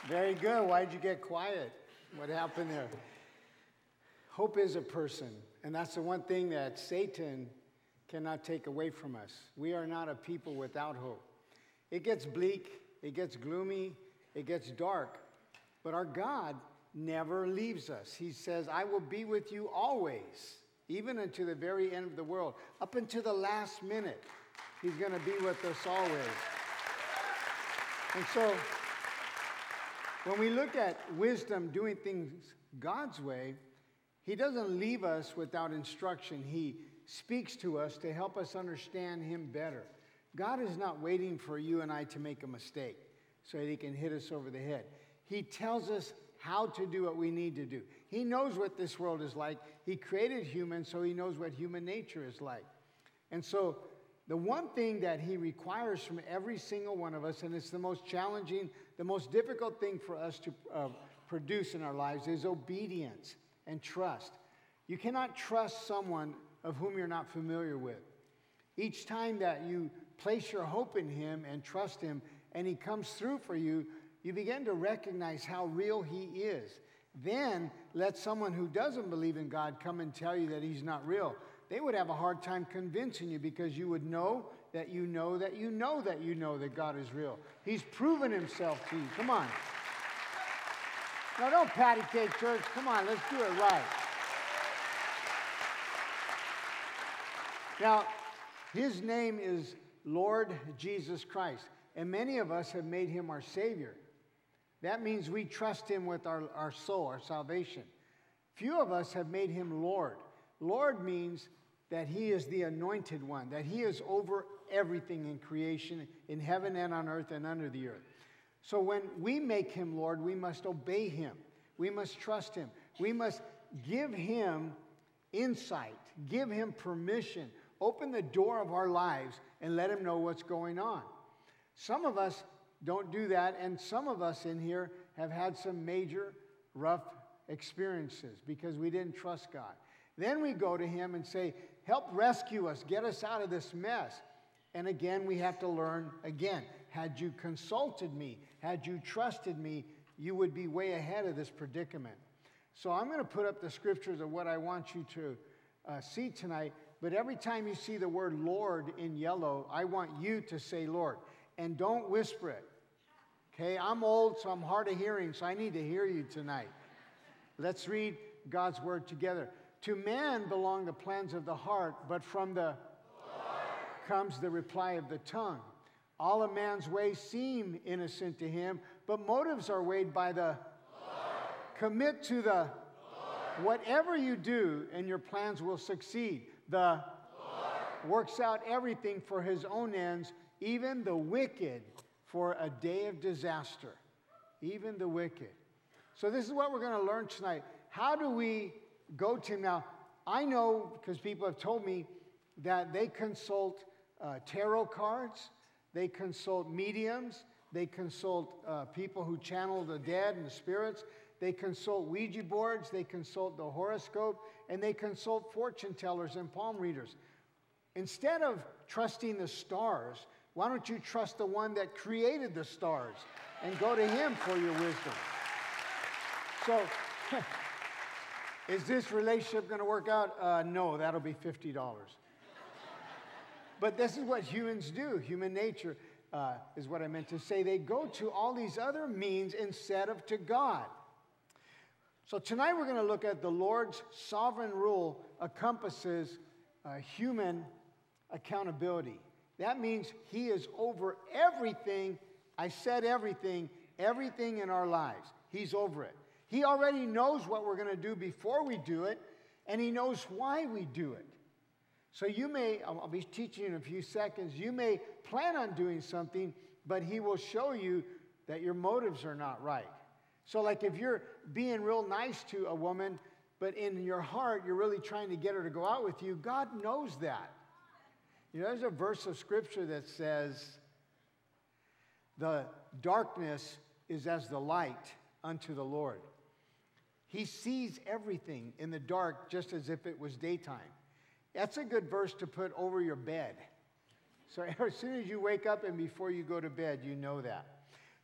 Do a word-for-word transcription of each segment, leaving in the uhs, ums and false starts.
Very good. Why'd you get quiet? What happened there? Hope is a person, and that's the one thing that Satan cannot take away from us. We are not a people without hope. It gets bleak, it gets gloomy, it gets dark, but our God never leaves us. He says, I will be with you always, even unto the very end of the world. Up until the last minute, he's going to be with us always. And so, when we look at wisdom doing things God's way, he doesn't leave us without instruction. He speaks to us to help us understand him better. God is not waiting for you and I to make a mistake so that he can hit us over the head. He tells us how to do what we need to do. He knows what this world is like. He created humans, so he knows what human nature is like. And so the one thing that he requires from every single one of us, and it's the most challenging, the most difficult thing for us to uh, produce in our lives, is obedience and trust. You cannot trust someone of whom you're not familiar with. Each time that you place your hope in him and trust him, and he comes through for you, you begin to recognize how real he is. Then let someone who doesn't believe in God come and tell you that he's not real. They would have a hard time convincing you, because you would know that you know that you know that you know that God is real. He's proven himself to you. Come on. Now, don't patty cake, church. Come on, let's do it right. Now, his name is Lord Jesus Christ, and many of us have made him our Savior. That means we trust him with our, our soul, our salvation. Few of us have made him Lord. Lord means that he is the anointed one, that he is over everything in creation, in heaven and on earth and under the earth. So when we make him Lord, we must obey him. We must trust him. We must give him insight, give him permission, open the door of our lives and let him know what's going on. Some of us don't do that, and some of us in here have had some major rough experiences because we didn't trust God. Then we go to him and say, help rescue us, get us out of this mess. And again, we have to learn again. Had you consulted me, had you trusted me, you would be way ahead of this predicament. So I'm going to put up the scriptures of what I want you to uh, see tonight. But every time you see the word Lord in yellow, I want you to say Lord. And don't whisper it. Okay, I'm old, so I'm hard of hearing, so I need to hear you tonight. Let's read God's word together. To man belong the plans of the heart, but from the Lord comes the reply of the tongue. All a man's ways seem innocent to him, but motives are weighed by the Lord. Commit to the Lord. Whatever you do, and your plans will succeed. The Lord works out everything for his own ends, even the wicked for a day of disaster. Even the wicked. So this is what we're going to learn tonight. How do we go to him? Now, I know, because people have told me, that they consult uh, tarot cards, they consult mediums, they consult uh, people who channel the dead and the spirits, they consult Ouija boards, they consult the horoscope, and they consult fortune tellers and palm readers. Instead of trusting the stars, why don't you trust the one that created the stars and go to him for your wisdom? So, is this relationship going to work out? Uh, no, that'll be fifty dollars. But this is what humans do. Human nature uh, is what I meant to say. They go to all these other means instead of to God. So tonight we're going to look at the Lord's sovereign rule encompasses uh, human accountability. That means he is over everything. I said everything, everything in our lives. He's over it. He already knows what we're going to do before we do it, and he knows why we do it. So you may, I'll be teaching you in a few seconds, you may plan on doing something, but he will show you that your motives are not right. So like if you're being real nice to a woman, but in your heart you're really trying to get her to go out with you, God knows that. You know, there's a verse of scripture that says, the darkness is as the light unto the Lord. He sees everything in the dark just as if it was daytime. That's a good verse to put over your bed. So as soon as you wake up and before you go to bed, you know that.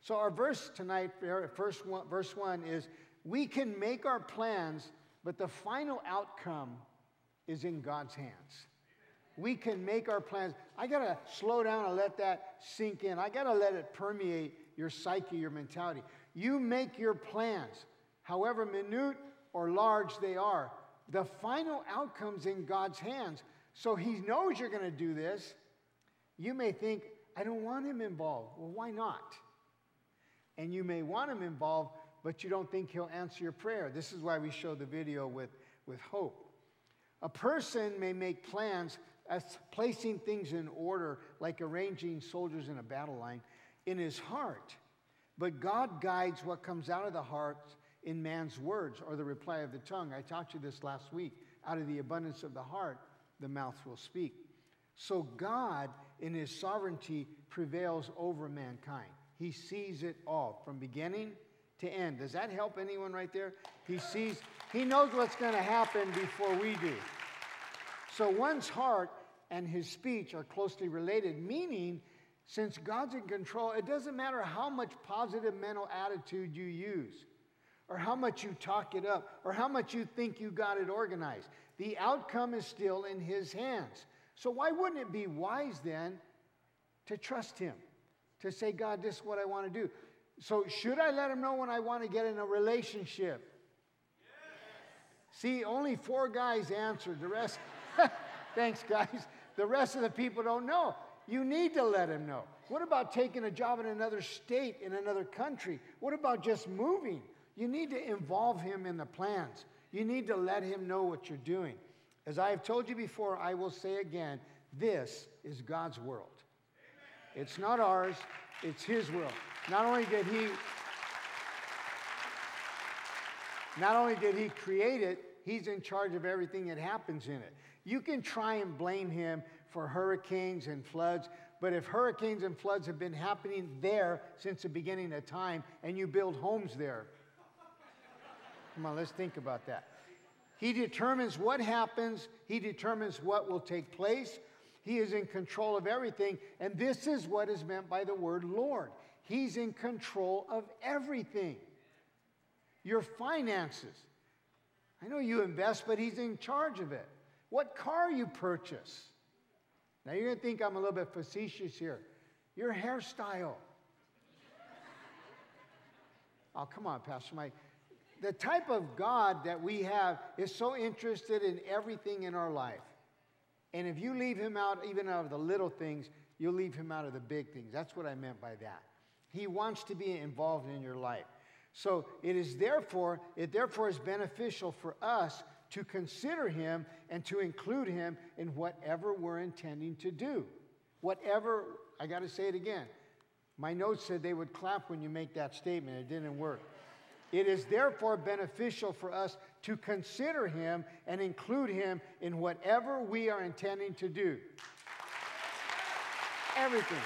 So our verse tonight, first one, verse one is, we can make our plans, but the final outcome is in God's hands. We can make our plans. I got to slow down and let that sink in. I got to let it permeate your psyche, your mentality. You make your plans, however minute or large they are. The final outcome's in God's hands. So he knows you're going to do this. You may think, I don't want him involved. Well, why not? And you may want him involved, but you don't think he'll answer your prayer. This is why we show the video with, with hope. A person may make plans as placing things in order, like arranging soldiers in a battle line, in his heart. But God guides what comes out of the heart in man's words, or the reply of the tongue. I taught you this last week. Out of the abundance of the heart, the mouth will speak. So God, in his sovereignty, prevails over mankind. He sees it all, from beginning to end. Does that help anyone right there? He sees, he knows what's going to happen before we do. So one's heart and his speech are closely related, meaning since God's in control, it doesn't matter how much positive mental attitude you use, or how much you talk it up, or how much you think you got it organized. The outcome is still in his hands. So why wouldn't it be wise then to trust him? To say, God, this is what I want to do. So should I let him know when I want to get in a relationship? Yes. See, only four guys answered. The rest, thanks guys. The rest of the people don't know. You need to let him know. What about taking a job in another state, in another country? What about just moving? You need to involve him in the plans. You need to let him know what you're doing. As I have told you before, I will say again, this is God's world. It's not ours, it's his world. Not only did he, not only did he create it, he's in charge of everything that happens in it. You can try and blame him for hurricanes and floods, but if hurricanes and floods have been happening there since the beginning of time, and you build homes there, come on, let's think about that. He determines what happens. He determines what will take place. He is in control of everything. And this is what is meant by the word Lord. He's in control of everything. Your finances. I know you invest, but he's in charge of it. What car you purchase. Now you're going to think I'm a little bit facetious here. Your hairstyle. Oh, come on, Pastor Mike. The type of God that we have is so interested in everything in our life. And if you leave him out, even out of the little things, you'll leave him out of the big things. That's what I meant by that. He wants to be involved in your life. So it is therefore, it therefore is beneficial for us to consider him and to include him in whatever we're intending to do. Whatever, I got to say it again. My notes said they would clap when you make that statement. It didn't work. It is therefore beneficial for us to consider him and include him in whatever we are intending to do. Everything.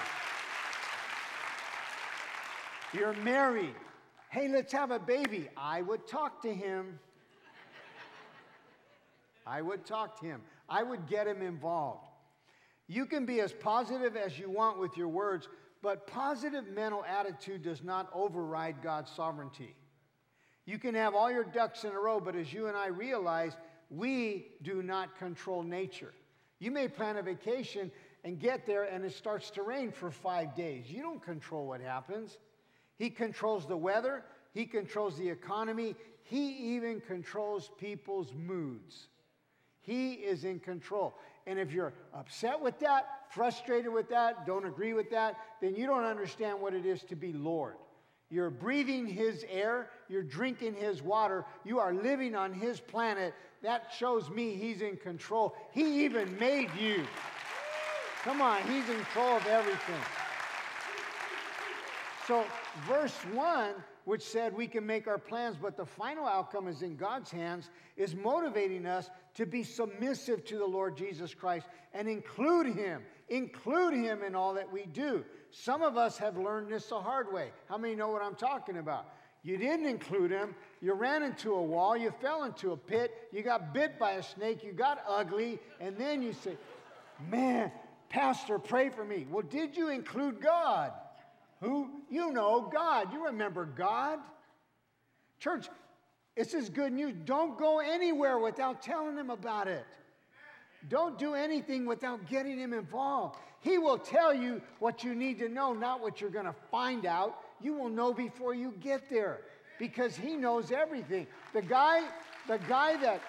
You're married. Hey, let's have a baby. I would talk to him. I would talk to him. I would get him involved. You can be as positive as you want with your words, but positive mental attitude does not override God's sovereignty. You can have all your ducks in a row, but as you and I realize, we do not control nature. You may plan a vacation and get there and it starts to rain for five days. You don't control what happens. He controls the weather. He controls the economy. He even controls people's moods. He is in control. And if you're upset with that, frustrated with that, don't agree with that, then you don't understand what it is to be Lord. You're breathing his air. You're drinking his water. You are living on his planet. That shows me he's in control. He even made you. Come on, he's in control of everything. So verse one, which said we can make our plans, but the final outcome is in God's hands, is motivating us to be submissive to the Lord Jesus Christ and include him. Include him in all that we do. Some of us have learned this the hard way. How many know what I'm talking about? You didn't include him. You ran into a wall. You fell into a pit. You got bit by a snake. You got ugly. And then you say, man, Pastor, pray for me. Well, did you include God? Who? You know God. You remember God. Church, this is good news. Don't go anywhere without telling him about it. Don't do anything without getting him involved. He will tell you what you need to know, not what you're going to find out. You will know before you get there because he knows everything. The guy, the guy that,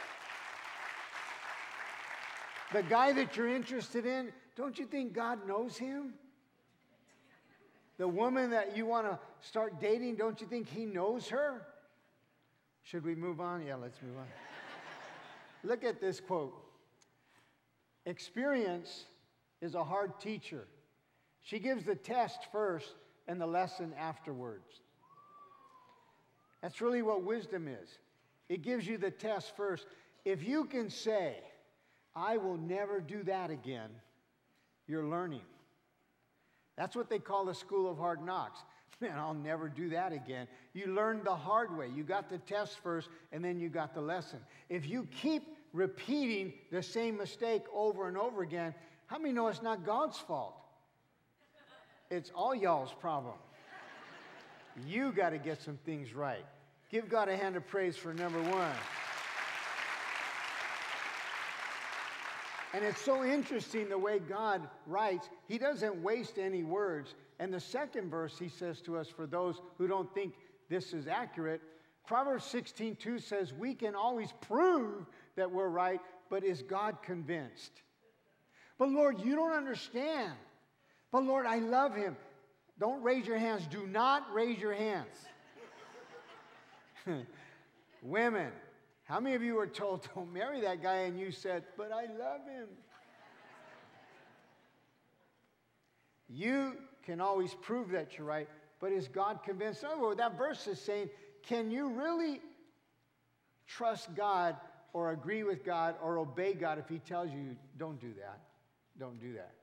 the guy that you're interested in, don't you think God knows him? The woman that you want to start dating, don't you think he knows her? Should we move on? Yeah, let's move on. Look at this quote. Experience is a hard teacher. She gives the test first and the lesson afterwards. That's really what wisdom is. It gives you the test first. If you can say, I will never do that again, you're learning. That's what they call the school of hard knocks. Man, I'll never do that again. You learned the hard way. You got the test first, and then you got the lesson. If you keep repeating the same mistake over and over again, how many know it's not God's fault? It's all y'all's problem. You got to get some things right. Give God a hand of praise for number one. And it's so interesting the way God writes. He doesn't waste any words. And the second verse he says to us, for those who don't think this is accurate, Proverbs sixteen two says, we can always prove that we're right, but is God convinced? But Lord, you don't understand. But Lord, I love him. Don't raise your hands. Do not raise your hands. Women, how many of you were told, don't marry that guy, and you said, but I love him? You can always prove that you're right, but is God convinced? Oh, that verse is saying, can you really trust God or agree with God or obey God if he tells you, don't do that? Don't do that.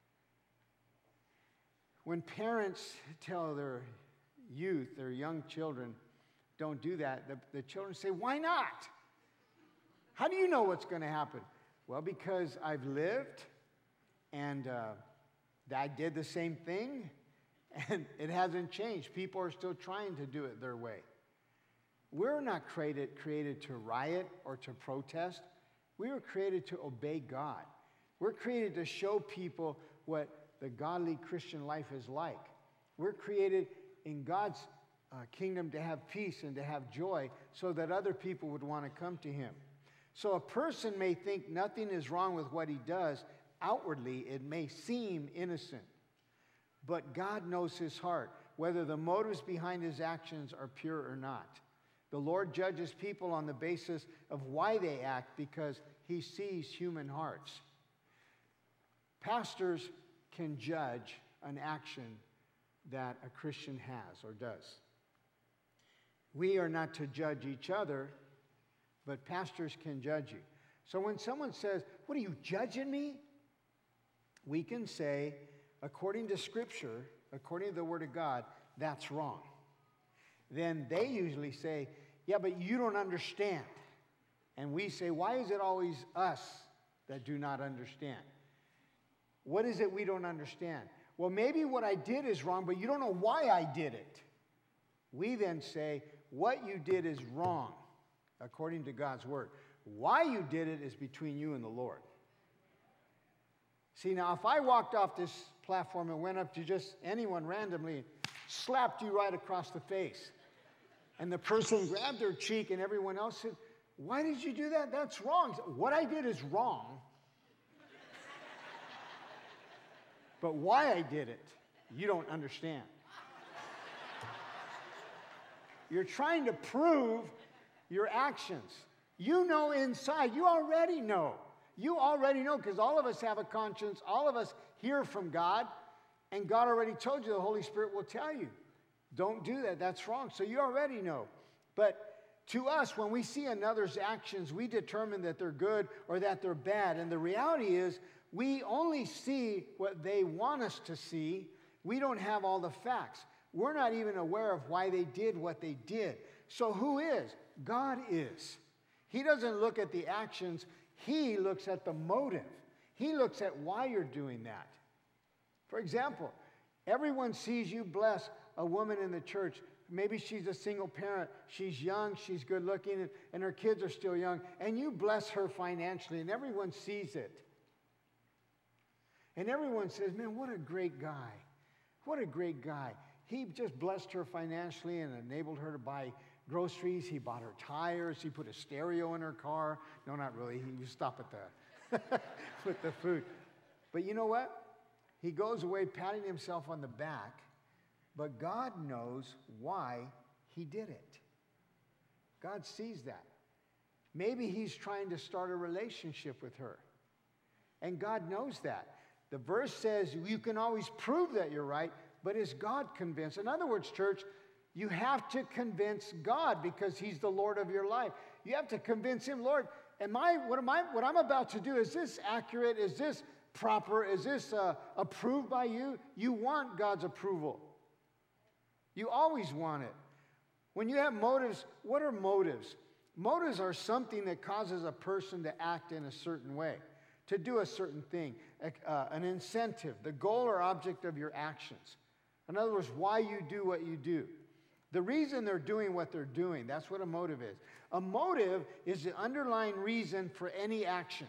When parents tell their youth, their young children, don't do that, the, the children say, why not? How do you know what's going to happen? Well, because I've lived, and uh, I did the same thing, and it hasn't changed. People are still trying to do it their way. We're not created, created to riot or to protest. We were created to obey God. We're created to show people what the godly Christian life is like. We're created in God's uh, kingdom to have peace and to have joy so that other people would want to come to him. So a person may think nothing is wrong with what he does. Outwardly, it may seem innocent. But God knows his heart, whether the motives behind his actions are pure or not. The Lord judges people on the basis of why they act because he sees human hearts. Pastors can judge an action that a Christian has or does. We are not to judge each other, but pastors can judge you. So when someone says, what are you judging me? We can say, according to Scripture, according to the Word of God, that's wrong. Then they usually say, yeah, but you don't understand. And we say, why is it always us that do not understand? What is it we don't understand? Well, maybe what I did is wrong, but you don't know why I did it. We then say, what you did is wrong, according to God's Word. Why you did it is between you and the Lord. See, now, if I walked off this platform and went up to just anyone randomly and slapped you right across the face, and the person grabbed their cheek and everyone else said, why did you do that? That's wrong. What I did is wrong. But why I did it, you don't understand. You're trying to prove your actions. You know inside, you already know. You already know because all of us have a conscience. All of us hear from God. And God already told you, the Holy Spirit will tell you. Don't do that. That's wrong. So you already know. But to us, when we see another's actions, we determine that they're good or that they're bad. And the reality is, we only see what they want us to see. We don't have all the facts. We're not even aware of why they did what they did. So who is? God is. He doesn't look at the actions. He looks at the motive. He looks at why you're doing that. For example, Everyone sees you bless a woman in the church. Maybe she's a single parent. She's young, she's good looking, and, and her kids are still young. And you bless her financially, and everyone sees it. And everyone says, man, what a great guy. What a great guy. He just blessed her financially and enabled her to buy groceries. He bought her tires. He put a stereo in her car. No, not really. He would stop at the with the food. But you know what? He goes away patting himself on the back, but God knows why he did it. God sees that. Maybe he's trying to start a relationship with her, and God knows that. The verse says you can always prove that you're right, but is God convinced? In other words, church, you have to convince God because he's the Lord of your life. You have to convince him, Lord, am I, what, am I, what I'm about to do, is this accurate? Is this proper? Is this uh, approved by you? You want God's approval. You always want it. When you have motives, what are motives? Motives are something that causes a person to act in a certain way, to do a certain thing, uh, an incentive, the goal or object of your actions. In other words, why you do what you do. The reason they're doing what they're doing, that's what a motive is. A motive is the underlying reason for any action.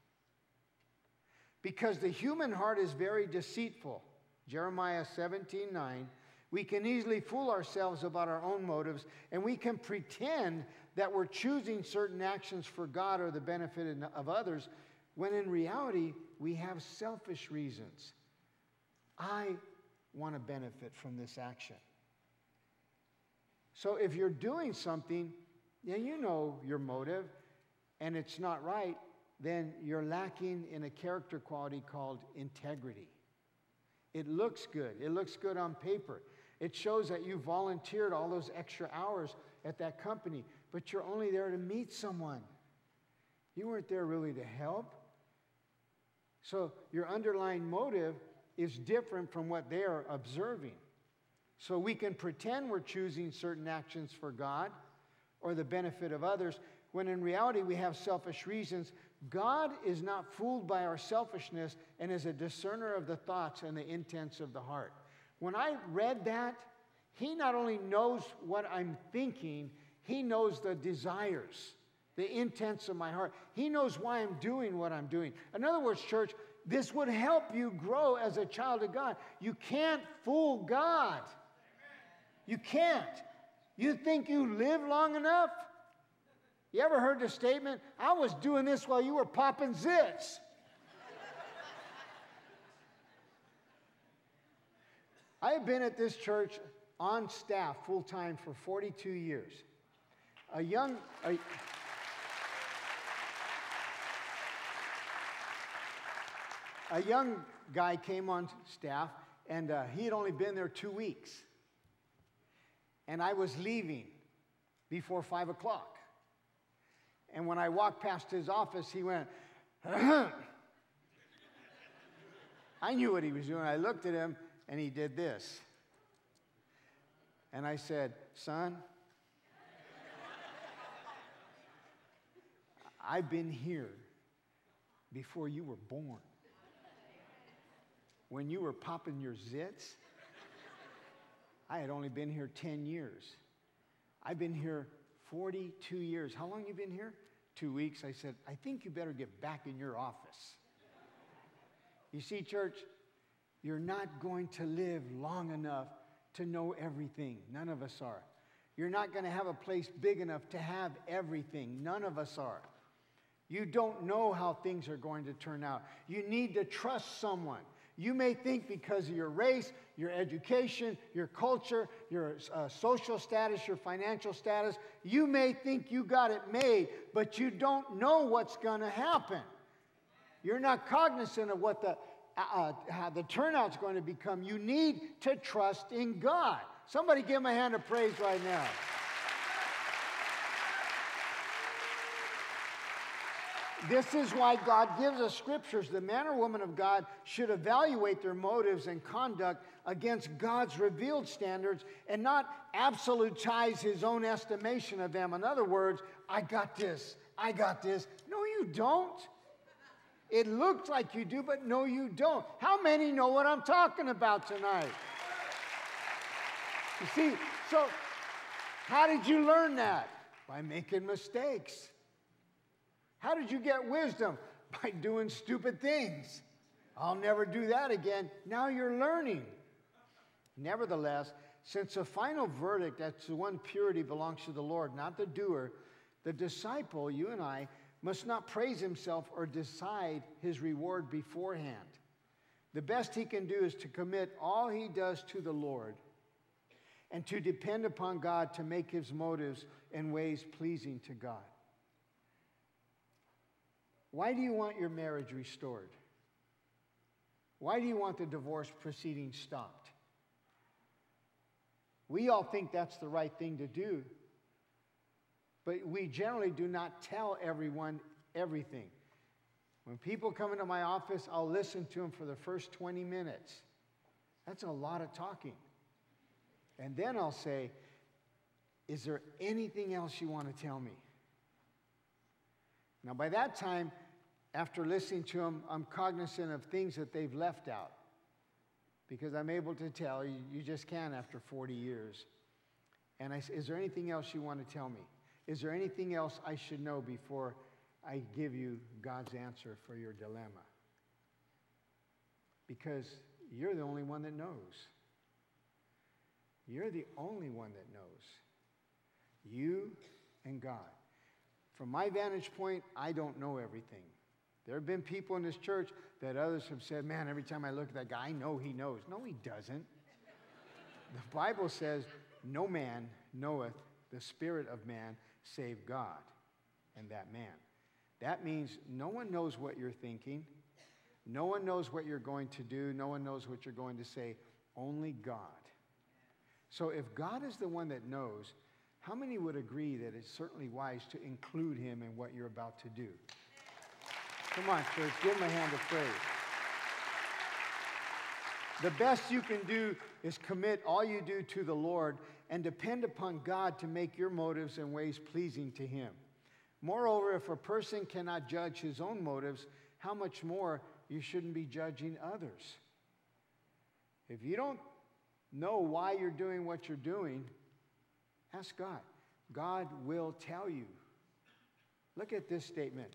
Because the human heart is very deceitful. Jeremiah seventeen nine. We can easily fool ourselves about our own motives, and we can pretend that we're choosing certain actions for God or the benefit of others, when in reality, we have selfish reasons. I want to benefit from this action. So if you're doing something, yeah, you know your motive, and it's not right, then you're lacking in a character quality called integrity. It looks good. It looks good on paper. It shows that you volunteered all those extra hours at that company, but you're only there to meet someone. You weren't there really to help. So your underlying motive is different from what they are observing. So we can pretend we're choosing certain actions for God or the benefit of others, when in reality we have selfish reasons. God is not fooled by our selfishness and is a discerner of the thoughts and the intents of the heart. When I read that, he not only knows what I'm thinking, he knows the desires, the intents of my heart. He knows why I'm doing what I'm doing. In other words, church, this would help you grow as a child of God. You can't fool God. You can't. You think you live long enough? You ever heard the statement, I was doing this while you were popping zits? I have been at this church on staff full-time for forty-two years. A young... A, a young guy came on staff, and uh, he had only been there two weeks. And I was leaving before five o'clock. And when I walked past his office, he went, I knew what he was doing. I looked at him, and he did this. And I said, son, I've been here before you were born. When you were popping your zits, I had only been here ten years. I've been here forty-two years. How long you been here? Two weeks. I said, I think you better get back in your office. You see, church, you're not going to live long enough to know everything. None of us are. You're not going to have a place big enough to have everything. None of us are. You don't know how things are going to turn out. You need to trust someone. You may think because of your race, your education, your culture, your uh, social status, your financial status, you may think you got it made, but you don't know what's going to happen. You're not cognizant of what the, uh, how the turnout's going to become. You need to trust in God. Somebody give him a hand of praise right now. This is why God gives us scriptures. The man or woman of God should evaluate their motives and conduct against God's revealed standards and not absolutize his own estimation of them. In other words, I got this, I got this. No, you don't. It looks like you do, but no, you don't. How many know what I'm talking about tonight? You see, so how did you learn that? By making mistakes. How did you get wisdom? By doing stupid things. I'll never do that again. Now you're learning. Nevertheless, since the final verdict as to one purity belongs to the Lord, not the doer, the disciple, you and I, must not praise himself or decide his reward beforehand. The best he can do is to commit all he does to the Lord and to depend upon God to make his motives and ways pleasing to God. Why do you want your marriage restored? Why do you want the divorce proceedings stopped? We all think that's the right thing to do, but we generally do not tell everyone everything. When people come into my office, I'll listen to them for the first twenty minutes. That's a lot of talking. And then I'll say, is there anything else you want to tell me? Now, by that time, after listening to them, I'm cognizant of things that they've left out. Because I'm able to tell, you, you just can't after forty years. And I say, is there anything else you want to tell me? Is there anything else I should know before I give you God's answer for your dilemma? Because you're the only one that knows. You're the only one that knows. You and God. From my vantage point, I don't know everything. There have been people in this church that others have said, man, every time I look at that guy, I know he knows. No, he doesn't. The Bible says, no man knoweth the spirit of man save God and that man. That means no one knows what you're thinking. No one knows what you're going to do. No one knows what you're going to say. Only God. So if God is the one that knows, how many would agree that it's certainly wise to include him in what you're about to do? Come on, church, give him a hand of praise. The best you can do is commit all you do to the Lord and depend upon God to make your motives and ways pleasing to him. Moreover, if a person cannot judge his own motives, how much more you shouldn't be judging others. If you don't know why you're doing what you're doing, ask God. God will tell you. Look at this statement.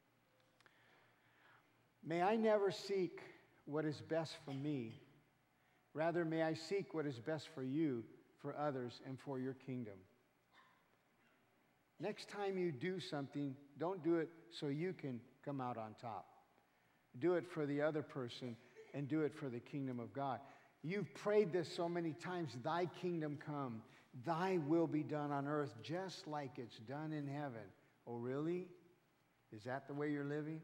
May I never seek what is best for me. Rather, may I seek what is best for you, for others, and for your kingdom. Next time you do something, don't do it so you can come out on top. Do it for the other person and do it for the kingdom of God. You've prayed this so many times, thy kingdom come, thy will be done on earth just like it's done in heaven. Oh, really? Is that the way you're living?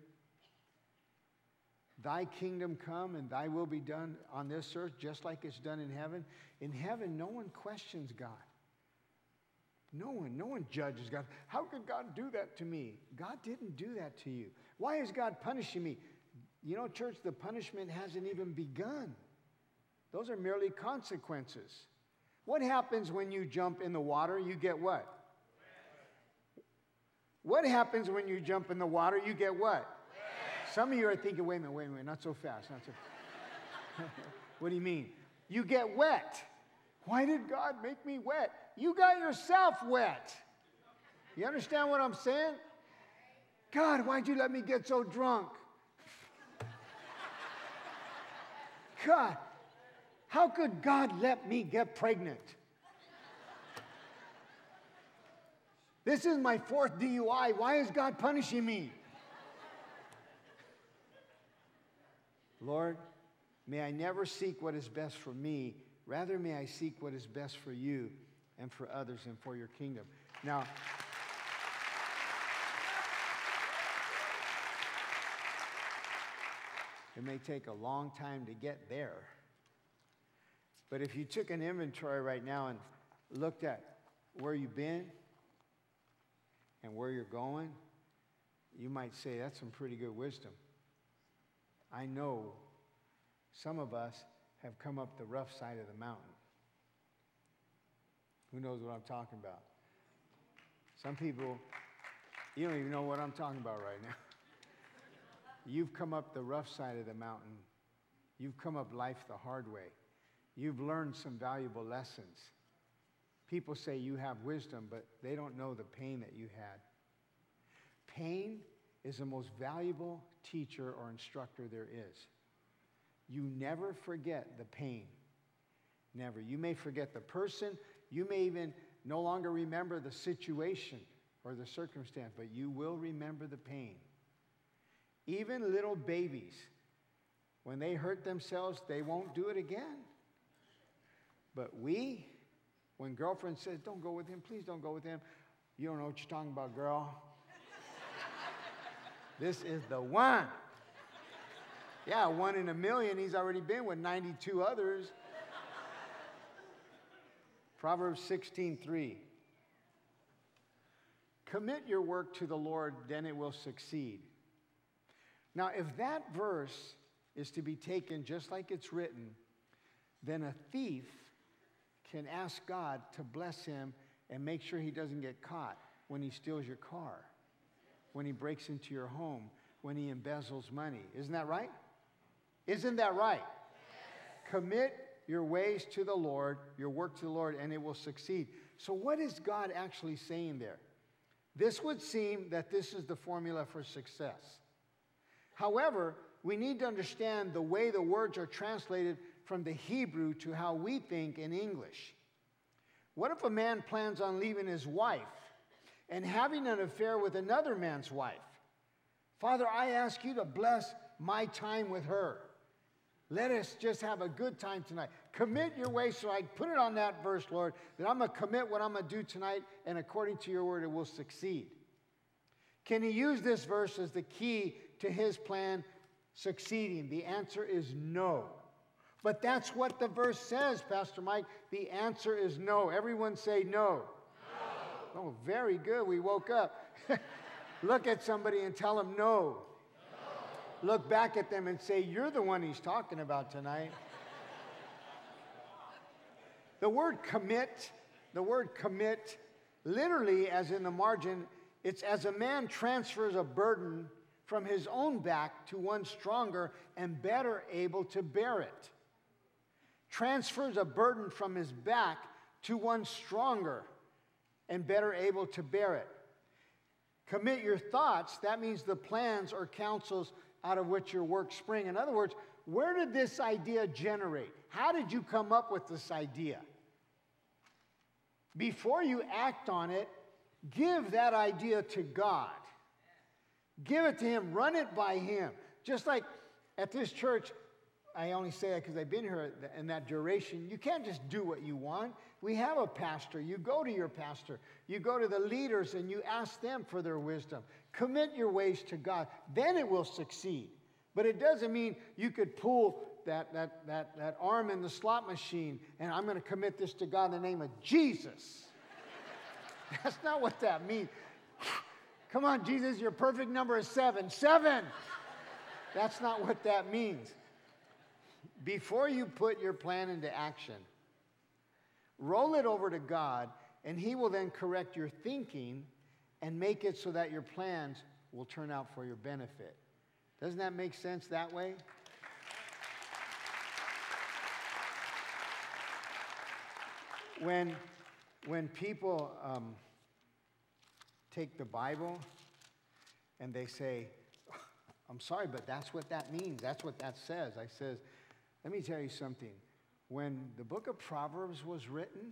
Thy kingdom come and thy will be done on this earth just like it's done in heaven. In heaven, no one questions God. No one, no one judges God. How could God do that to me? God didn't do that to you. Why is God punishing me? You know, church, the punishment hasn't even begun. Those are merely consequences. What happens when you jump in the water? You get what? What happens when you jump in the water? You get what? Some of you are thinking, wait a minute, wait a minute, not so fast, not so fast. What do you mean? You get wet. Why did God make me wet? You got yourself wet. You understand what I'm saying? God, why'd you let me get so drunk? God, how could God let me get pregnant? This is my fourth D U I. Why is God punishing me? Lord, may I never seek what is best for me. Rather, may I seek what is best for you and for others and for your kingdom. Now, it may take a long time to get there. But if you took an inventory right now and looked at where you've been and where you're going, you might say, that's some pretty good wisdom. I know some of us have come up the rough side of the mountain. Who knows what I'm talking about? Some people, you don't even know what I'm talking about right now. You've come up the rough side of the mountain. You've come up life the hard way. You've learned some valuable lessons. People say you have wisdom, but they don't know the pain that you had. Pain is the most valuable teacher or instructor there is. You never forget the pain. Never. You may forget the person. You may even no longer remember the situation or the circumstance, but you will remember the pain. Even little babies, when they hurt themselves, they won't do it again. But we, when girlfriend says, don't go with him, please don't go with him. You don't know what you're talking about, girl. This is the one. Yeah, one in a million. He's already been with ninety-two others. Proverbs sixteen three. Commit your work to the Lord, then it will succeed. Now, if that verse is to be taken just like it's written, then a thief can ask God to bless him and make sure he doesn't get caught when he steals your car, when he breaks into your home, when he embezzles money. Isn't that right? Isn't that right? Yes. Commit your ways to the Lord, your work to the Lord, and it will succeed. So what is God actually saying there? This would seem that this is the formula for success. However, we need to understand the way the words are translated from the Hebrew to how we think in English. What if a man plans on leaving his wife and having an affair with another man's wife? Father, I ask you to bless my time with her. Let us just have a good time tonight. Commit your way, so I put it on that verse, Lord, that I'm going to commit what I'm going to do tonight, and according to your word, it will succeed. Can he use this verse as the key to his plan succeeding? The answer is no. But that's what the verse says, Pastor Mike. The answer is no. Everyone say no. No. Oh, very good. We woke up. Look at somebody and tell them no. No. Look back at them and say, you're the one he's talking about tonight. The word commit, the word commit, literally as in the margin, it's as a man transfers a burden from his own back to one stronger and better able to bear it. Transfers a burden from his back to one stronger and better able to bear it. Commit your thoughts, that means the plans or counsels out of which your works spring. In other words, where did this idea generate? How did you come up with this idea? Before you act on it, give that idea to God. Give it to him. Run it by him. Just like at this church, I only say that because I've been here in that duration. You can't just do what you want. We have a pastor. You go to your pastor. You go to the leaders and you ask them for their wisdom. Commit your ways to God. Then it will succeed. But it doesn't mean you could pull that, that, that, that arm in the slot machine and I'm going to commit this to God in the name of Jesus. That's not what that means. Come on, Jesus, your perfect number is seven. Seven! That's not what that means. Before you put your plan into action, roll it over to God, and he will then correct your thinking and make it so that your plans will turn out for your benefit. Doesn't that make sense that way? When, when people um, take the Bible and they say, I'm sorry, but that's what that means. That's what that says. I says, let me tell you something. When the book of Proverbs was written,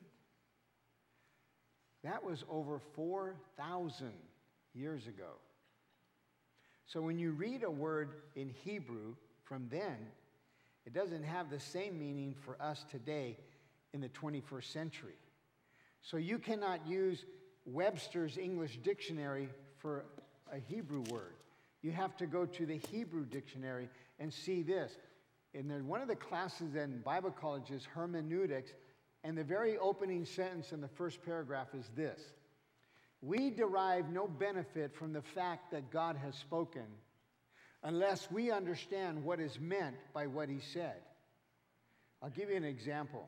that was over four thousand years ago. So when you read a word in Hebrew from then, it doesn't have the same meaning for us today in the twenty-first century. So you cannot use Webster's English Dictionary for a Hebrew word. You have to go to the Hebrew dictionary and see this. And then one of the classes in Bible college is hermeneutics, and the very opening sentence in the first paragraph is this: we derive no benefit from the fact that God has spoken unless we understand what is meant by what he said. I'll give you an example.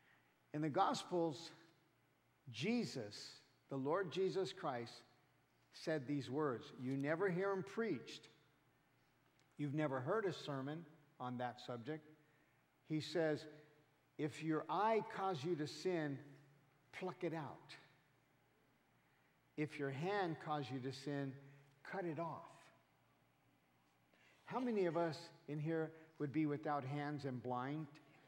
In the Gospels, Jesus, the Lord Jesus Christ, said these words. You never hear him preached. You've never heard a sermon on that subject. He says, if your eye cause you to sin, pluck it out. If your hand cause you to sin, cut it off. How many of us in here would be without hands and blind?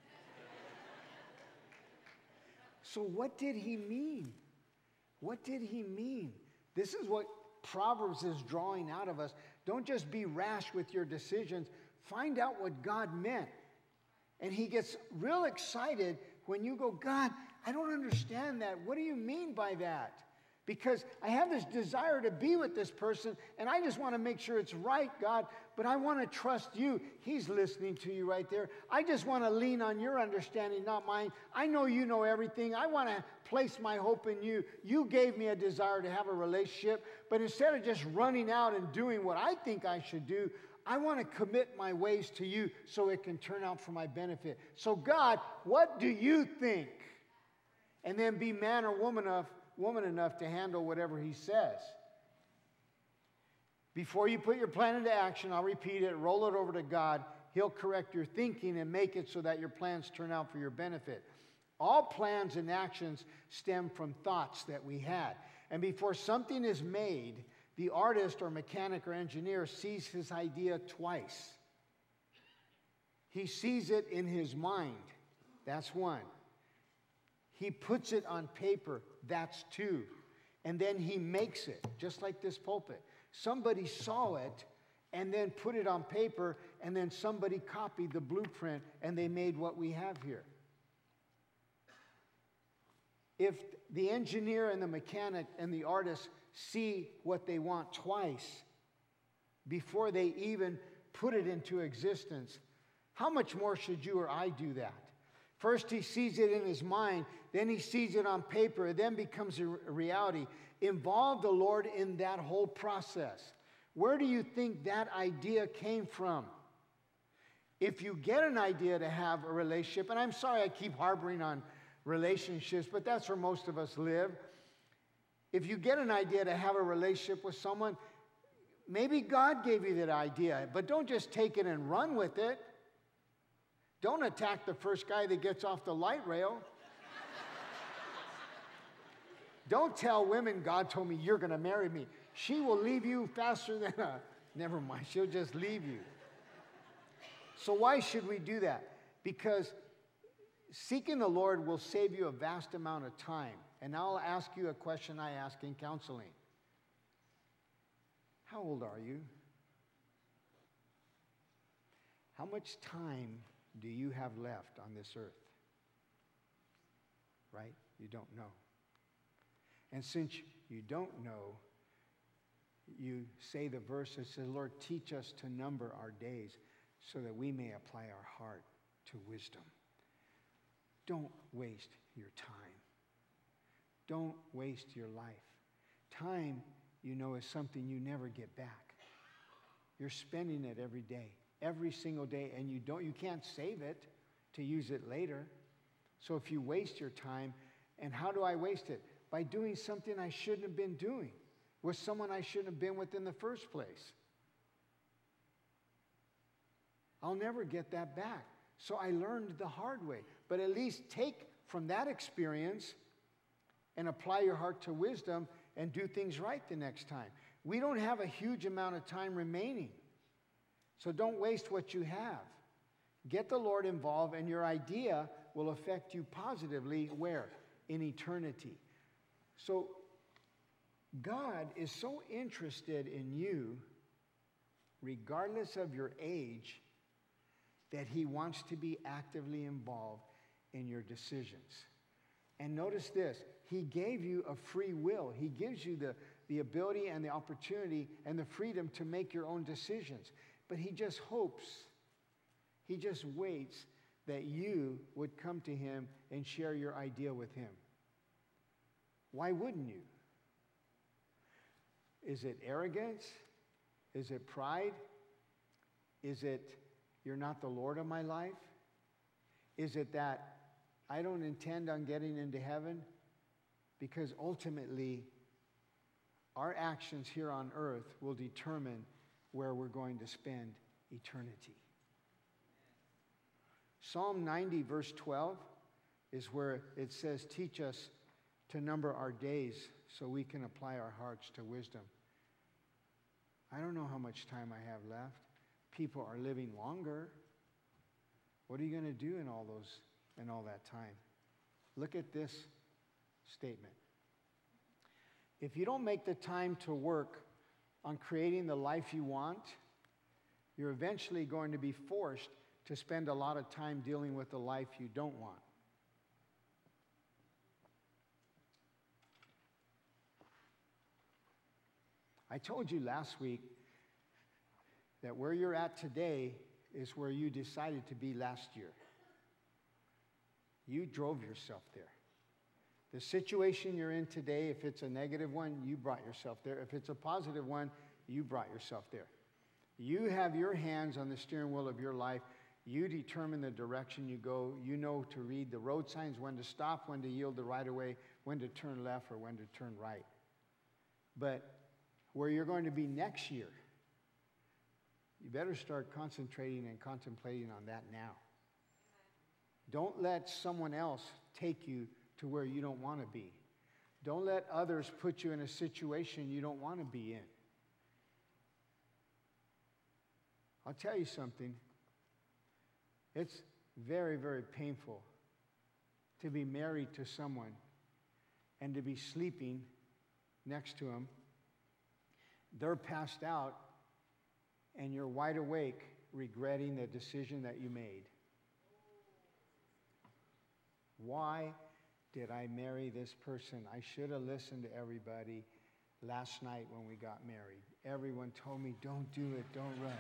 So what did he mean? What did he mean? This is what Proverbs is drawing out of us. Don't just be rash with your decisions. Find out what God meant. And he gets real excited when you go, God, I don't understand that. What do you mean by that? Because I have this desire to be with this person, and I just want to make sure it's right, God, but I want to trust you. He's listening to you right there. I just want to lean on your understanding, not mine. I know you know everything. I want to place my hope in you. You gave me a desire to have a relationship, but instead of just running out and doing what I think I should do, I want to commit my ways to you so it can turn out for my benefit. So God, what do you think? And then be man or woman enough woman enough to handle whatever he says. Before you put your plan into action, I'll repeat it, roll it over to God. He'll correct your thinking and make it so that your plans turn out for your benefit. All plans and actions stem from thoughts that we had. And before something is made, the artist or mechanic or engineer sees his idea twice. He sees it in his mind. That's one. He puts it on paper. That's two. And then he makes it, just like this pulpit. Somebody saw it and then put it on paper, and then somebody copied the blueprint, and they made what we have here. If the engineer and the mechanic and the artist see what they want twice before they even put it into existence, how much more should you or I do that? First, he sees it in his mind. Then he sees it on paper. It then becomes a reality. Involve the Lord in that whole process. Where do you think that idea came from? If you get an idea to have a relationship, and I'm sorry I keep harboring on relationships, but that's where most of us live. If you get an idea to have a relationship with someone, maybe God gave you that idea, but don't just take it and run with it. Don't attack the first guy that gets off the light rail. Don't tell women, God told me you're going to marry me. She will leave you faster than a... Never mind, she'll just leave you. So why should we do that? Because seeking the Lord will save you a vast amount of time. And I'll ask you a question I ask in counseling. How old are you? How much time do you have left on this earth? Right? You don't know. And since you don't know, you say the verse that says, Lord, teach us to number our days so that we may apply our heart to wisdom. Don't waste your time. Don't waste your life. Time, you know, is something you never get back. You're spending it every day, every single day, and you don't, you can't save it to use it later. So if you waste your time, and how do I waste it? By doing something I shouldn't have been doing, with someone I shouldn't have been with in the first place. I'll never get that back. So I learned the hard way. But at least take from that experience and apply your heart to wisdom and do things right the next time. We don't have a huge amount of time remaining. So don't waste what you have. Get the Lord involved, and your idea will affect you positively where? In eternity. So God is so interested in you, regardless of your age, that he wants to be actively involved in your decisions. And notice this, he gave you a free will. He gives you the, the ability and the opportunity and the freedom to make your own decisions. But he just hopes, he just waits that you would come to him and share your idea with him. Why wouldn't you? Is it arrogance? Is it pride? Is it you're not the Lord of my life? Is it that I don't intend on getting into heaven? Because ultimately, our actions here on earth will determine where we're going to spend eternity. Psalm ninety, verse twelve, is where it says, teach us to number our days so we can apply our hearts to wisdom. I don't know how much time I have left. People are living longer. What are you going to do in all those, in all that time? Look at this statement. If you don't make the time to work on creating the life you want, you're eventually going to be forced to spend a lot of time dealing with the life you don't want. I told you last week that where you're at today is where you decided to be last year. You drove yourself there. The situation you're in today, if it's a negative one, you brought yourself there. If it's a positive one, you brought yourself there. You have your hands on the steering wheel of your life. You determine the direction you go. You know to read the road signs, when to stop, when to yield the right of way, when to turn left or when to turn right. But where you're going to be next year, you better start concentrating and contemplating on that now. Don't let someone else take you to where you don't want to be. Don't let others put you in a situation you don't want to be in. I'll tell you something. It's very, very painful to be married to someone and to be sleeping next to them. They're passed out, and you're wide awake regretting the decision that you made. Why did I marry this person? I should have listened to everybody last night when we got married. Everyone told me, don't do it, don't rush.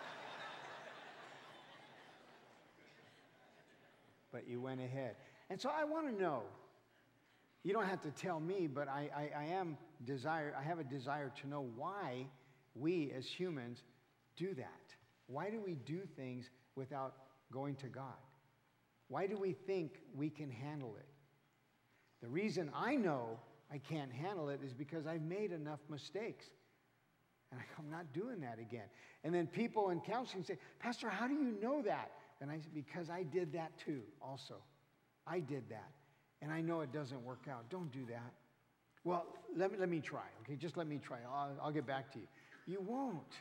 But you went ahead. And so I want to know, you don't have to tell me, but I, I, I am desire, I have a desire to know why we as humans do that. Why do we do things without going to God? Why do we think we can handle it? The reason I know I can't handle it is because I've made enough mistakes. And I'm not doing that again. And then people in counseling say, Pastor, how do you know that? And I said, because I did that too also. I did that. And I know it doesn't work out. Don't do that. Well, let me, let me try, okay? Just let me try. I'll, I'll get back to you. You won't.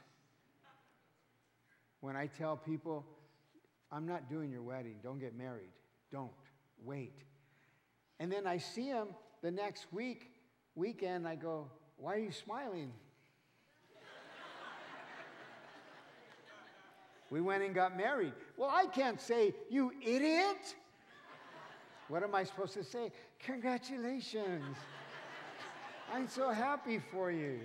When I tell people, I'm not doing your wedding, don't get married. Don't. Wait. And then I see them the next week, weekend, I go, why are you smiling? We went and got married. Well, I can't say, you idiot. What am I supposed to say? Congratulations. I'm so happy for you.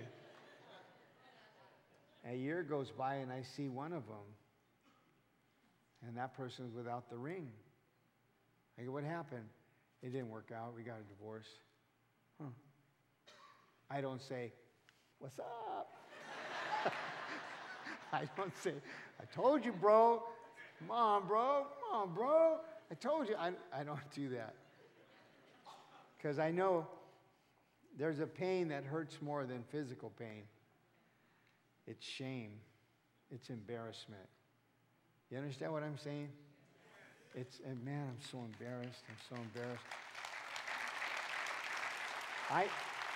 A year goes by and I see one of them. And that person's without the ring. I go, what happened? It didn't work out. We got a divorce. Huh. I don't say, what's up? I don't say, I told you, bro. Come on, bro. Come on, bro. I told you. I, I don't do that. Because I know there's a pain that hurts more than physical pain. It's shame. It's embarrassment. You understand what I'm saying? It's, and man, I'm so embarrassed. I'm so embarrassed. I,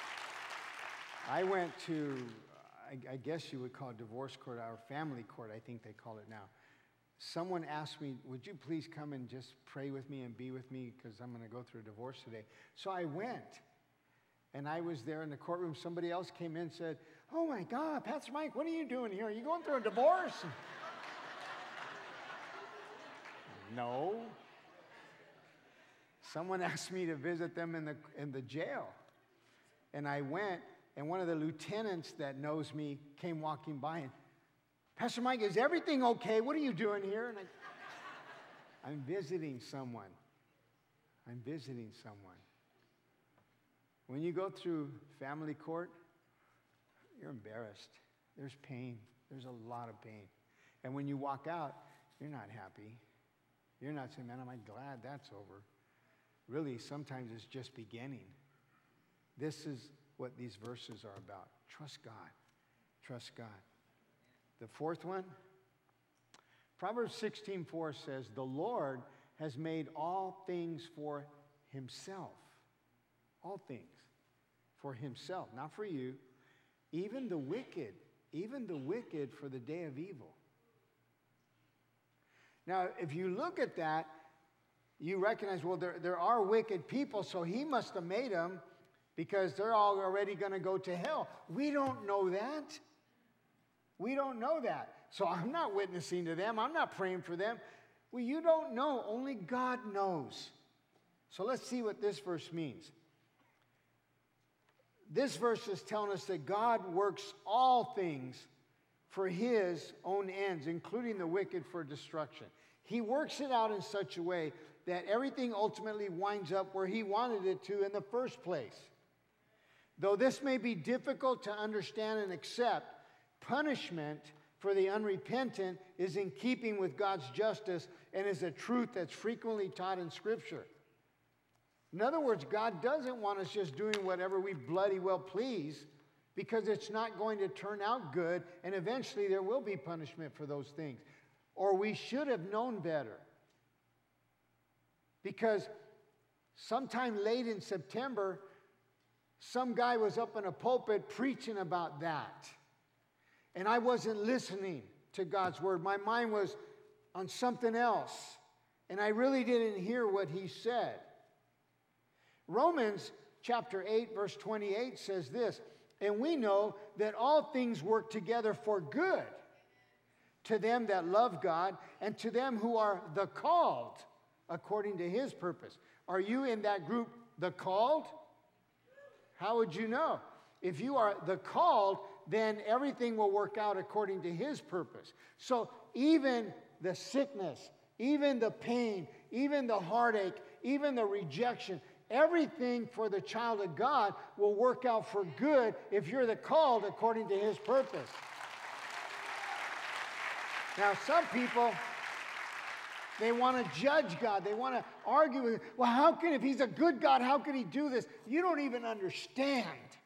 I went to, I, I guess you would call it divorce court, or family court, I think they call it now. Someone asked me, would you please come and just pray with me and be with me because I'm going to go through a divorce today. So I went, and I was there in the courtroom. Somebody else came in and said, oh my God, Pastor Mike, what are you doing here? Are you going through a divorce? No. Someone asked me to visit them in the, in the jail. And I went, and one of the lieutenants that knows me came walking by and, Pastor Mike, is everything okay? What are you doing here? And I, I'm visiting someone. I'm visiting someone. When you go through family court, you're embarrassed. There's pain. There's a lot of pain. And when you walk out, you're not happy. You're not saying, man, am I glad that's over? Really, sometimes it's just beginning. This is what these verses are about. Trust God. Trust God. The fourth one, Proverbs sixteen four says, the Lord has made all things for himself. All things for himself, not for you. Even the wicked, even the wicked for the day of evil. Now, if you look at that, you recognize, well, there, there are wicked people, so he must have made them because they're all already going to go to hell. We don't know that. We don't know that. So I'm not witnessing to them. I'm not praying for them. Well, you don't know. Only God knows. So let's see what this verse means. This verse is telling us that God works all things for his own ends, including the wicked for destruction. He works it out in such a way that everything ultimately winds up where he wanted it to in the first place. Though this may be difficult to understand and accept, punishment for the unrepentant is in keeping with God's justice and is a truth that's frequently taught in Scripture. In other words, God doesn't want us just doing whatever we bloody well please, because it's not going to turn out good, and eventually there will be punishment for those things. Or we should have known better. Because sometime late in September, some guy was up in a pulpit preaching about that. And I wasn't listening to God's word. My mind was on something else. And I really didn't hear what he said. Romans chapter eight, verse twenty-eight says this, and we know that all things work together for good to them that love God and to them who are the called according to his purpose. Are you in that group, the called? How would you know? If you are the called, then everything will work out according to his purpose. So even the sickness, even the pain, even the heartache, even the rejection, everything for the child of God will work out for good if you're the called according to his purpose. Now, some people, they want to judge God. They want to argue with him. Well, how can, if he's a good God, how can he do this? You don't even understand.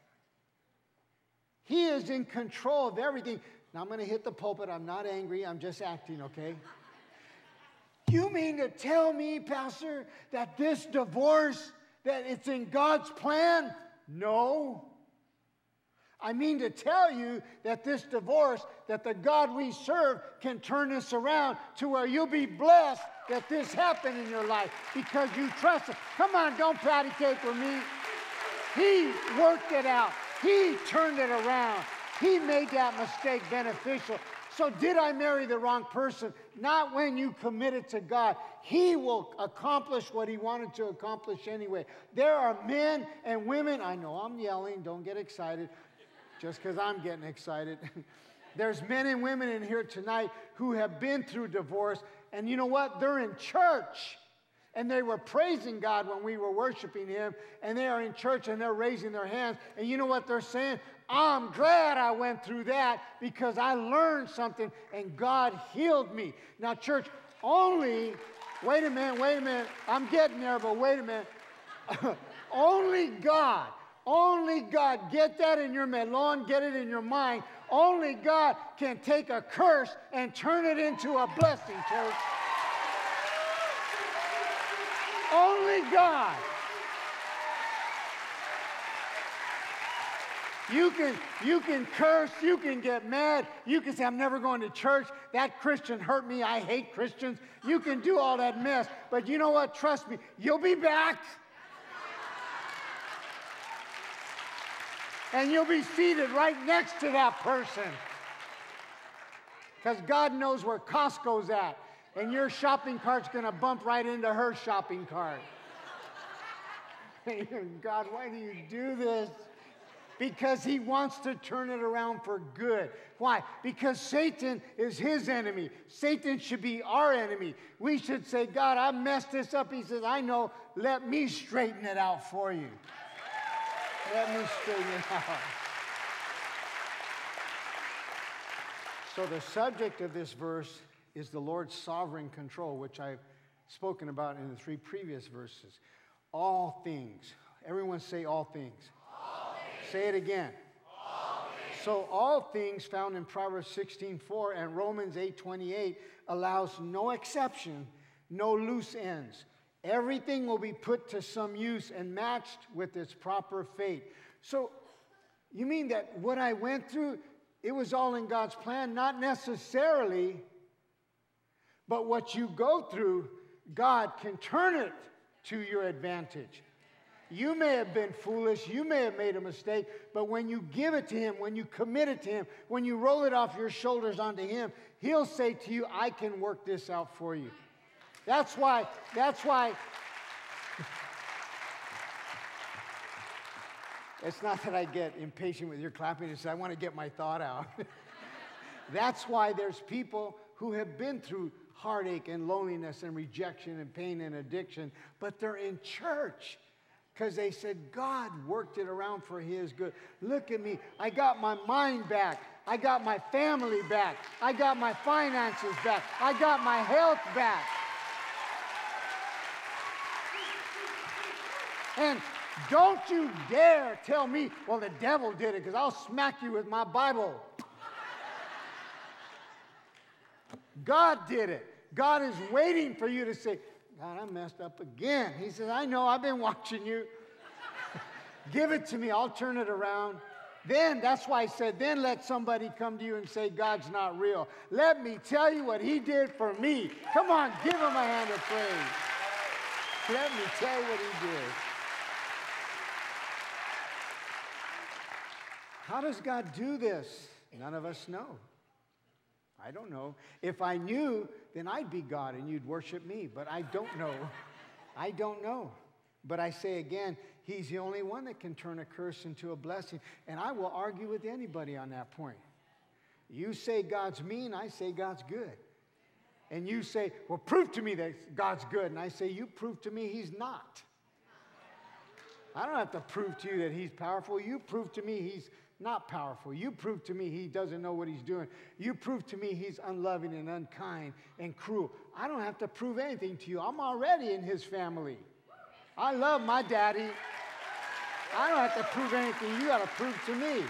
He is in control of everything. Now, I'm going to hit the pulpit. I'm not angry. I'm just acting, okay? You mean to tell me, Pastor, that this divorce, that it's in God's plan? No. I mean to tell you that this divorce, that the God we serve can turn this around to where you'll be blessed that this happened in your life because you trust him. Come on, don't patty cake with me. He worked it out. He turned it around. He made that mistake beneficial. So did I marry the wrong person? Not when you committed to God. He will accomplish what he wanted to accomplish anyway. There are men and women, I know I'm yelling, don't get excited, just because I'm getting excited. There's men and women in here tonight who have been through divorce, and you know what? They're in church. And they were praising God when we were worshiping him, and they are in church and they're raising their hands. And you know what they're saying? I'm glad I went through that because I learned something and God healed me. Now, church, only, wait a minute, wait a minute. I'm getting there, but wait a minute. Only God, only God, get that in your melon, get it in your mind. Only God can take a curse and turn it into a blessing, church. Only God. You can, you can curse, you can get mad, you can say, I'm never going to church, that Christian hurt me, I hate Christians. You can do all that mess, but you know what? Trust me, you'll be back. And you'll be seated right next to that person. Because God knows where Costco's at. And your shopping cart's going to bump right into her shopping cart. God, why do you do this? Because he wants to turn it around for good. Why? Because Satan is his enemy. Satan should be our enemy. We should say, God, I messed this up. He says, I know. Let me straighten it out for you. Let me straighten it out. So the subject of this verse is the Lord's sovereign control, which I've spoken about in the three previous verses. All things. Everyone say all things. All things. Say it again. All so all things found in Proverbs sixteen four and Romans eight twenty-eight allows no exception, no loose ends. Everything will be put to some use and matched with its proper fate. So you mean that what I went through, it was all in God's plan? Not necessarily. But what you go through, God can turn it to your advantage. You may have been foolish, you may have made a mistake, but when you give it to Him, when you commit it to Him, when you roll it off your shoulders onto Him, He'll say to you, I can work this out for you. That's why, that's why, it's not that I get impatient with your clapping, it's I want to get my thought out. That's why there's people who have been through heartache and loneliness and rejection and pain and addiction, but they're in church because they said, God worked it around for His good. Look at me. I got my mind back. I got my family back. I got my finances back. I got my health back. And don't you dare tell me, well, the devil did it, because I'll smack you with my Bible. God did it. God is waiting for you to say, God, I messed up again. He says, I know, I've been watching you. Give it to me, I'll turn it around. Then, that's why I said, then let somebody come to you and say, God's not real. Let me tell you what He did for me. Come on, give Him a hand of praise. Let me tell you what He did. How does God do this? None of us know. I don't know. If I knew, then I'd be God and you'd worship me. But I don't know. I don't know. But I say again, He's the only one that can turn a curse into a blessing. And I will argue with anybody on that point. You say God's mean, I say God's good. And you say, well, prove to me that God's good. And I say, you prove to me He's not. I don't have to prove to you that He's powerful. You prove to me He's not powerful. You prove to me He doesn't know what He's doing. You prove to me He's unloving and unkind and cruel. I don't have to prove anything to you. I'm already in His family. I love my daddy. I don't have to prove anything. You got to prove to me.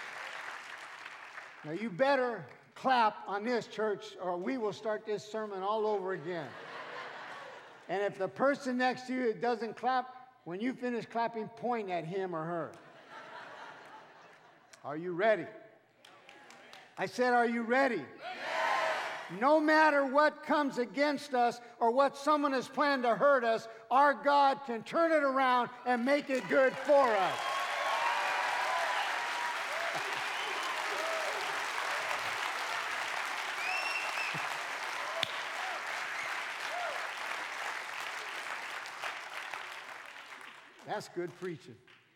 Now you better clap on this, church, or we will start this sermon all over again. And if the person next to you doesn't clap, when you finish clapping, point at him or her. Are you ready? I said, are you ready? Yes. No matter what comes against us or what someone has planned to hurt us, our God can turn it around and make it good for us. That's good preaching.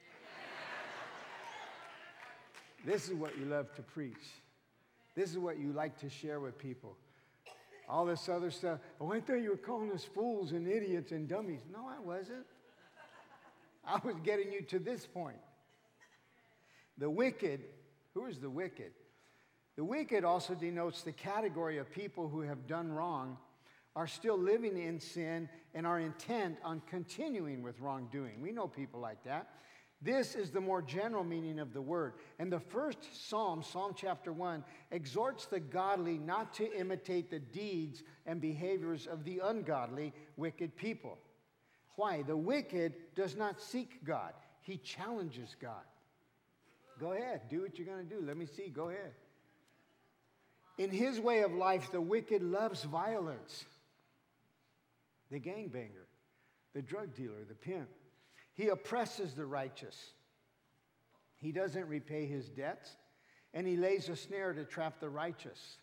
This is what you love to preach. This is what you like to share with people. All this other stuff. Oh, I thought you were calling us fools and idiots and dummies. No, I wasn't. I was getting you to this point. The wicked, who is the wicked? The wicked also denotes the category of people who have done wrong, are still living in sin, and are intent on continuing with wrongdoing. We know people like that. This is the more general meaning of the word. And the first psalm, Psalm chapter one, exhorts the godly not to imitate the deeds and behaviors of the ungodly, wicked people. Why? The wicked does not seek God. He challenges God. Go ahead, do what you're going to do. Let me see, go ahead. In his way of life, the wicked loves violence. The gangbanger, the drug dealer, the pimp. He oppresses the righteous. He doesn't repay his debts, and he lays a snare to trap the righteous.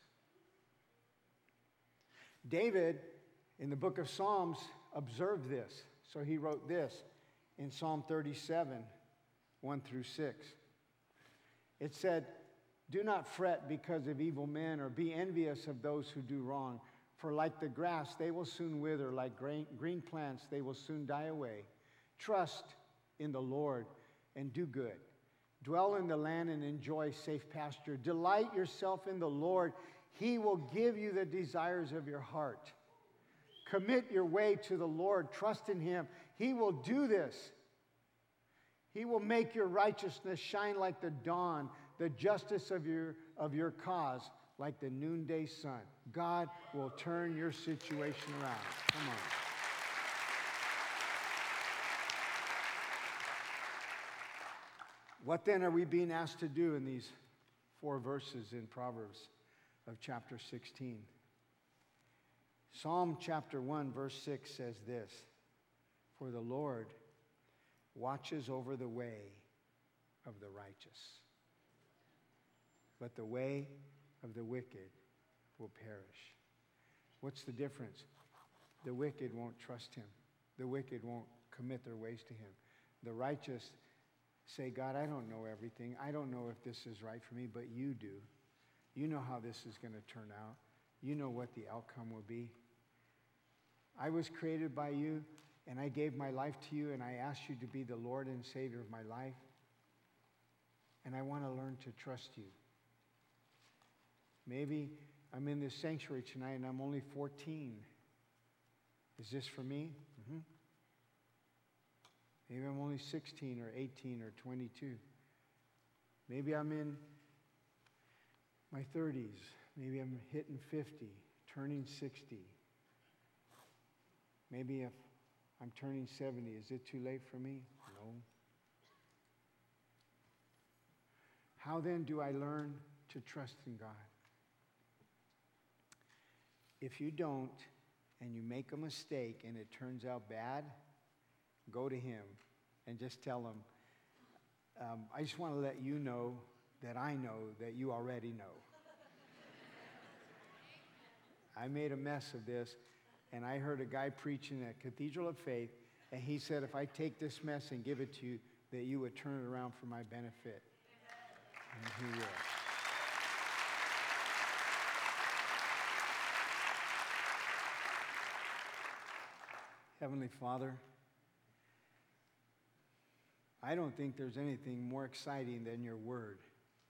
David, in the book of Psalms, observed this. So he wrote this in Psalm thirty-seven, one through six. It said, do not fret because of evil men, or be envious of those who do wrong. For like the grass, they will soon wither. Like green, green plants, they will soon die away. Trust in the Lord and do good. Dwell in the land and enjoy safe pasture. Delight yourself in the Lord. He will give you the desires of your heart. Commit your way to the Lord. Trust in Him. He will do this. He will make your righteousness shine like the dawn, the justice of your, of your cause like the noonday sun. God will turn your situation around. Come on. What then are we being asked to do in these four verses in Proverbs of chapter sixteen? Psalm chapter one, verse six says this, "For the Lord watches over the way of the righteous, but the way of the wicked will perish." What's the difference? The wicked won't trust him. The wicked won't commit their ways to him. The righteous say, "God, I don't know everything. I don't know if this is right for me, but you do. You know how this is going to turn out. You know what the outcome will be. I was created by you, and I gave my life to you, and I asked you to be the Lord and Savior of my life. And I want to learn to trust you." Maybe I'm in this sanctuary tonight, and I'm only fourteen. Is this for me? Mm-hmm. Maybe I'm only sixteen or eighteen or twenty-two. Maybe I'm in my thirties. Maybe I'm hitting fifty, turning sixty. Maybe if I'm turning seventy, is it too late for me? No. How then do I learn to trust in God? If you don't, and you make a mistake and it turns out bad, go to him and just tell him, um, I just want to let you know that I know that you already know. I made a mess of this, and I heard a guy preaching at Cathedral of Faith, and he said, if I take this mess and give it to you, that you would turn it around for my benefit. And he will. Heavenly Father, I don't think there's anything more exciting than your word.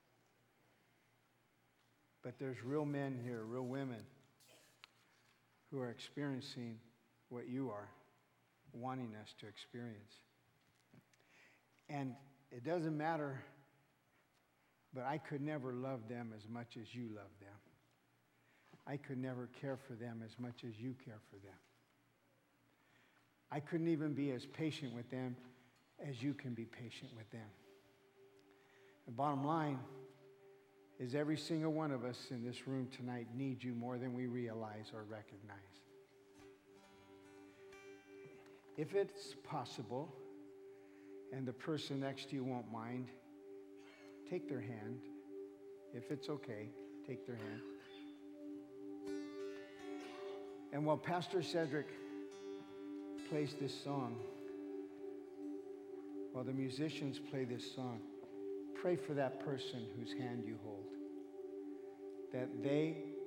But there's real men here, real women, who are experiencing what you are wanting us to experience. And it doesn't matter, but I could never love them as much as you love them. I could never care for them as much as you care for them. I couldn't even be as patient with them as you can be patient with them. The bottom line is every single one of us in this room tonight needs you more than we realize or recognize. If it's possible, and the person next to you won't mind, take their hand. If it's okay, take their hand. And while Pastor Cedric plays this song, while the musicians play this song, pray for that person whose hand you hold, that they